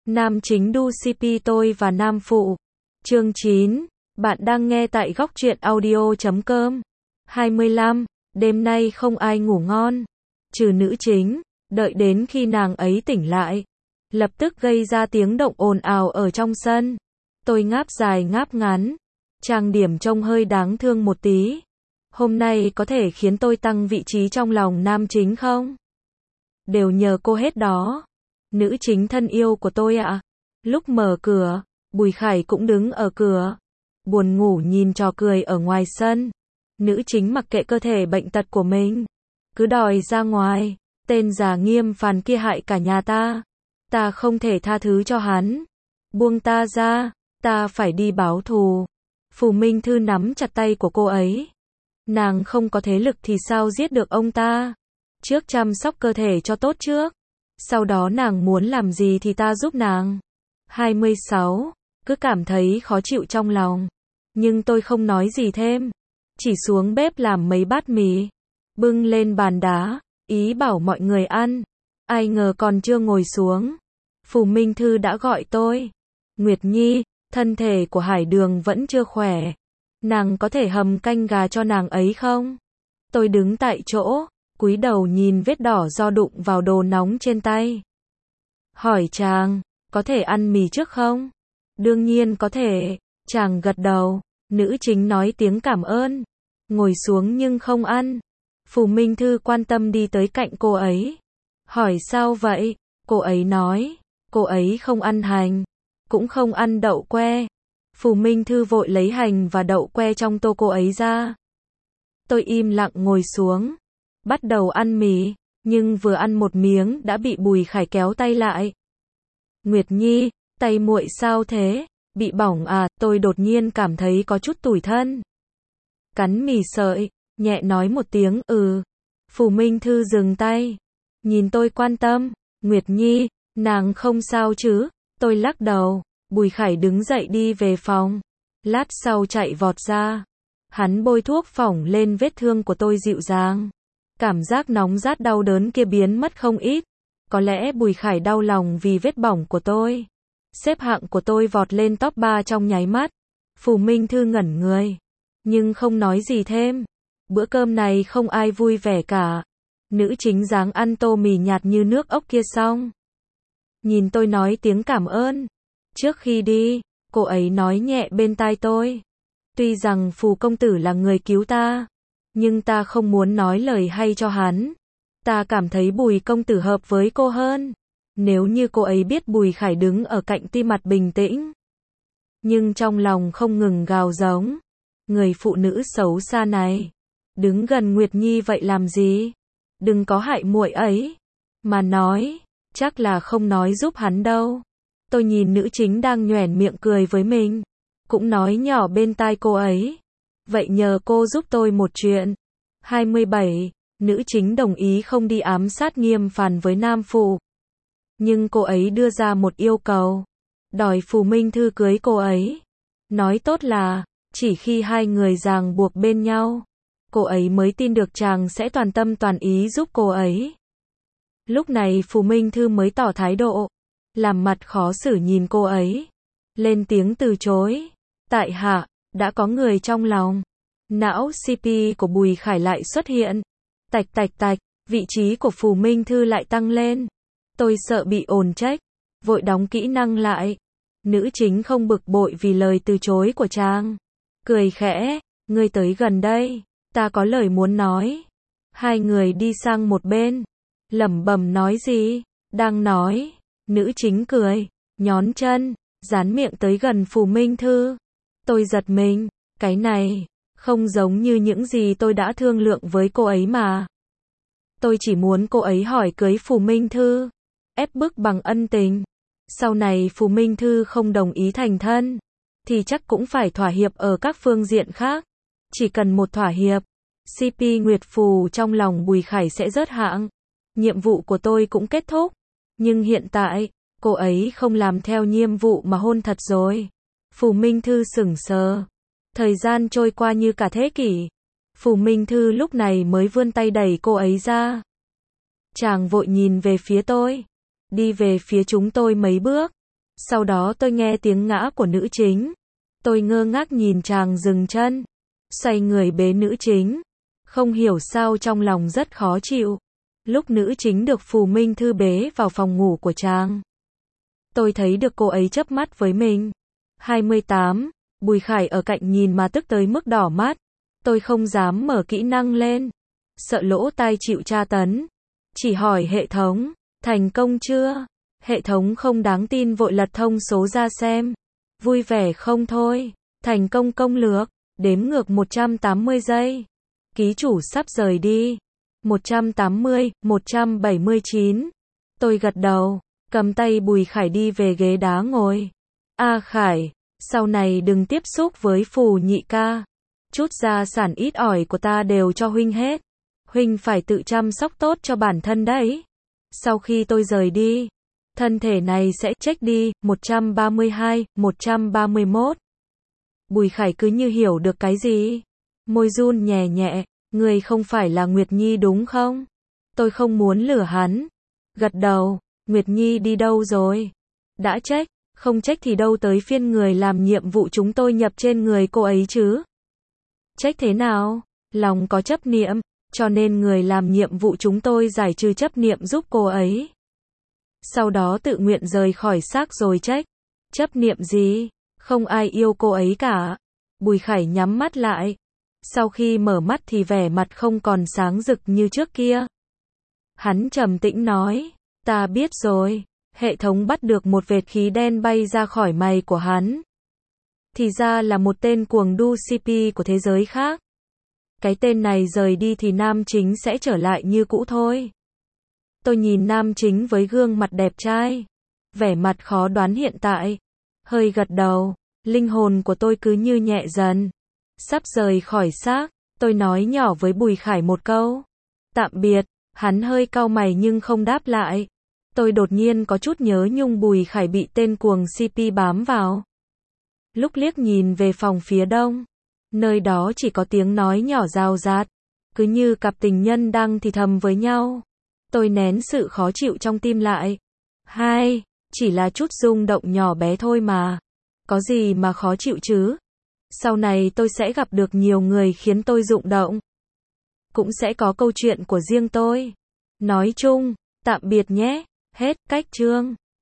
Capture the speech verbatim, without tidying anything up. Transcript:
Nam chính đu xê pê tôi và nam phụ. Chương chín. Bạn đang nghe tại góc truyện audio chấm com. hai mươi lăm. Đêm nay không ai ngủ ngon. Trừ nữ chính. Đợi đến khi nàng ấy tỉnh lại. Lập tức gây ra tiếng động ồn ào ở trong sân. Tôi ngáp dài ngáp ngắn. Trang điểm trông hơi đáng thương một tí. Hôm nay có thể khiến tôi tăng vị trí trong lòng nam chính không? Đều nhờ cô hết đó. Nữ chính thân yêu của tôi ạ. À. Lúc mở cửa, Bùi Khải cũng đứng ở cửa. Buồn ngủ nhìn trò cười ở ngoài sân. Nữ chính mặc kệ cơ thể bệnh tật của mình. Cứ đòi ra ngoài. Tên già nghiêm phàn kia hại cả nhà ta. Ta không thể tha thứ cho hắn. Buông ta ra. Ta phải đi báo thù. Phù Minh Thư nắm chặt tay của cô ấy. Nàng không có thế lực thì sao giết được ông ta. Trước chăm sóc cơ thể cho tốt trước. Sau đó nàng muốn làm gì thì ta giúp nàng. hai mươi sáu. Cứ cảm thấy khó chịu trong lòng. Nhưng tôi không nói gì thêm. Chỉ xuống bếp làm mấy bát mì. Bưng lên bàn đá. Ý bảo mọi người ăn. Ai ngờ còn chưa ngồi xuống. Phù Minh Thư đã gọi tôi. Nguyệt Nhi, thân thể của Hải Đường vẫn chưa khỏe. Nàng có thể hầm canh gà cho nàng ấy không? Tôi đứng tại chỗ. Cúi đầu nhìn vết đỏ do đụng vào đồ nóng trên tay. Hỏi chàng, có thể ăn mì trước không? Đương nhiên có thể. Chàng gật đầu. Nữ chính nói tiếng cảm ơn. Ngồi xuống nhưng không ăn. Phù Minh Thư quan tâm đi tới cạnh cô ấy. Hỏi sao vậy? Cô ấy nói. Cô ấy không ăn hành. Cũng không ăn đậu que. Phù Minh Thư vội lấy hành và đậu que trong tô cô ấy ra. Tôi im lặng ngồi xuống. Bắt đầu ăn mì, nhưng vừa ăn một miếng đã bị Bùi Khải kéo tay lại. Nguyệt Nhi, tay muội sao thế? Bị bỏng à? Tôi đột nhiên cảm thấy có chút tủi thân. Cắn mì sợi, nhẹ nói một tiếng ừ. Phù Minh Thư dừng tay. Nhìn tôi quan tâm. Nguyệt Nhi, nàng không sao chứ? Tôi lắc đầu. Bùi Khải đứng dậy đi về phòng. Lát sau chạy vọt ra. Hắn bôi thuốc phỏng lên vết thương của tôi dịu dàng. Cảm giác nóng rát đau đớn kia biến mất không ít. Có lẽ Bùi Khải đau lòng vì vết bỏng của tôi. Xếp hạng của tôi vọt lên top ba trong nháy mắt. Phù Minh Thư ngẩn người. Nhưng không nói gì thêm. Bữa cơm này không ai vui vẻ cả. Nữ chính dáng ăn tô mì nhạt như nước ốc kia xong. Nhìn tôi nói tiếng cảm ơn. Trước khi đi, cô ấy nói nhẹ bên tai tôi. Tuy rằng Phù công tử là người cứu ta. Nhưng ta không muốn nói lời hay cho hắn. Ta cảm thấy Bùi công tử hợp với cô hơn. Nếu như cô ấy biết Bùi Khải đứng ở cạnh tuy mặt bình tĩnh. Nhưng trong lòng không ngừng gào giống. Người phụ nữ xấu xa này. Đứng gần Nguyệt Nhi vậy làm gì? Đừng có hại muội ấy. Mà nói, chắc là không nói giúp hắn đâu. Tôi nhìn nữ chính đang nhoẻn miệng cười với mình. Cũng nói nhỏ bên tai cô ấy. Vậy nhờ cô giúp tôi một chuyện. hai mươi bảy. Nữ chính đồng ý không đi ám sát Nghiêm Phàn với nam phụ. Nhưng cô ấy đưa ra một yêu cầu. Đòi Phù Minh Thư cưới cô ấy. Nói tốt là, chỉ khi hai người ràng buộc bên nhau, cô ấy mới tin được chàng sẽ toàn tâm toàn ý giúp cô ấy. Lúc này Phù Minh Thư mới tỏ thái độ. Làm mặt khó xử nhìn cô ấy. Lên tiếng từ chối. Tại hạ, đã có người trong lòng. Não xê pê của Bùi Khải lại xuất hiện. Tạch tạch tạch, vị trí của Phù Minh Thư lại tăng lên. Tôi sợ bị ồn trách. Vội đóng kỹ năng lại. Nữ chính không bực bội vì lời từ chối của chàng. Cười khẽ, ngươi tới gần đây. Ta có lời muốn nói. Hai người đi sang một bên. Lẩm bẩm nói gì? Đang nói. Nữ chính cười, nhón chân, dán miệng tới gần Phù Minh Thư. Tôi giật mình. Cái này không giống như những gì tôi đã thương lượng với cô ấy mà. Tôi chỉ muốn cô ấy hỏi cưới Phù Minh Thư. Ép bức bằng ân tình. Sau này Phù Minh Thư không đồng ý thành thân. Thì chắc cũng phải thỏa hiệp ở các phương diện khác. Chỉ cần một thỏa hiệp. xê pê Nguyệt Phù trong lòng Bùi Khải sẽ rớt hạng. Nhiệm vụ của tôi cũng kết thúc. Nhưng hiện tại, cô ấy không làm theo nhiệm vụ mà hôn thật rồi. Phù Minh Thư sững sờ. Thời gian trôi qua như cả thế kỷ. Phù Minh Thư lúc này mới vươn tay đẩy cô ấy ra. Chàng vội nhìn về phía tôi. Đi về phía chúng tôi mấy bước. Sau đó tôi nghe tiếng ngã của nữ chính. Tôi ngơ ngác nhìn chàng dừng chân, xoay người bế nữ chính. Không hiểu sao trong lòng rất khó chịu. Lúc nữ chính được Phù Minh Thư bế vào phòng ngủ của chàng, tôi thấy được cô ấy chớp mắt với mình. hai mươi tám, Bùi Khải ở cạnh nhìn mà tức tới mức đỏ mắt. Tôi không dám mở kỹ năng lên, sợ lỗ tai chịu tra tấn. Chỉ hỏi hệ thống, thành công chưa? Hệ thống không đáng tin vội lật thông số ra xem. Vui vẻ không thôi. Thành công công lược, đếm ngược một trăm tám mươi giây. Ký chủ sắp rời đi. một trăm tám mươi, một trăm bảy mươi chín. Tôi gật đầu, cầm tay Bùi Khải đi về ghế đá ngồi. A Khải, sau này đừng tiếp xúc với Phù nhị ca. Chút gia sản ít ỏi của ta đều cho huynh hết. Huynh phải tự chăm sóc tốt cho bản thân đấy. Sau khi tôi rời đi, thân thể này sẽ chết đi. một trăm ba mươi hai, một trăm ba mươi mốt. Bùi Khải cứ như hiểu được cái gì. Môi run nhẹ nhẹ, người không phải là Nguyệt Nhi đúng không? Tôi không muốn lừa hắn. Gật đầu, Nguyệt Nhi đi đâu rồi? Đã trách, không trách thì đâu tới phiên người làm nhiệm vụ chúng tôi nhập trên người cô ấy chứ. Trách thế nào? Lòng có chấp niệm, cho nên người làm nhiệm vụ chúng tôi giải trừ chấp niệm giúp cô ấy. Sau đó tự nguyện rời khỏi xác rồi trách. Chấp niệm gì? Không ai yêu cô ấy cả. Bùi Khải nhắm mắt lại. Sau khi mở mắt thì vẻ mặt không còn sáng rực như trước kia. Hắn trầm tĩnh nói, ta biết rồi. Hệ thống bắt được một vệt khí đen bay ra khỏi mày của hắn. Thì ra là một tên cuồng đu xê pê của thế giới khác. Cái tên này rời đi thì nam chính sẽ trở lại như cũ thôi. Tôi nhìn nam chính với gương mặt đẹp trai, vẻ mặt khó đoán hiện tại. Hơi gật đầu, linh hồn của tôi cứ như nhẹ dần. Sắp rời khỏi xác, tôi nói nhỏ với Bùi Khải một câu. Tạm biệt, hắn hơi cau mày nhưng không đáp lại. Tôi đột nhiên có chút nhớ nhung Bùi Khải bị tên cuồng xê pê bám vào. Lúc liếc nhìn về phòng phía đông, nơi đó chỉ có tiếng nói nhỏ rào rạt, cứ như cặp tình nhân đang thì thầm với nhau. Tôi nén sự khó chịu trong tim lại. Hai, chỉ là chút rung động nhỏ bé thôi mà. Có gì mà khó chịu chứ? Sau này tôi sẽ gặp được nhiều người khiến tôi rụng động. Cũng sẽ có câu chuyện của riêng tôi. Nói chung, tạm biệt nhé. Hết cách chương.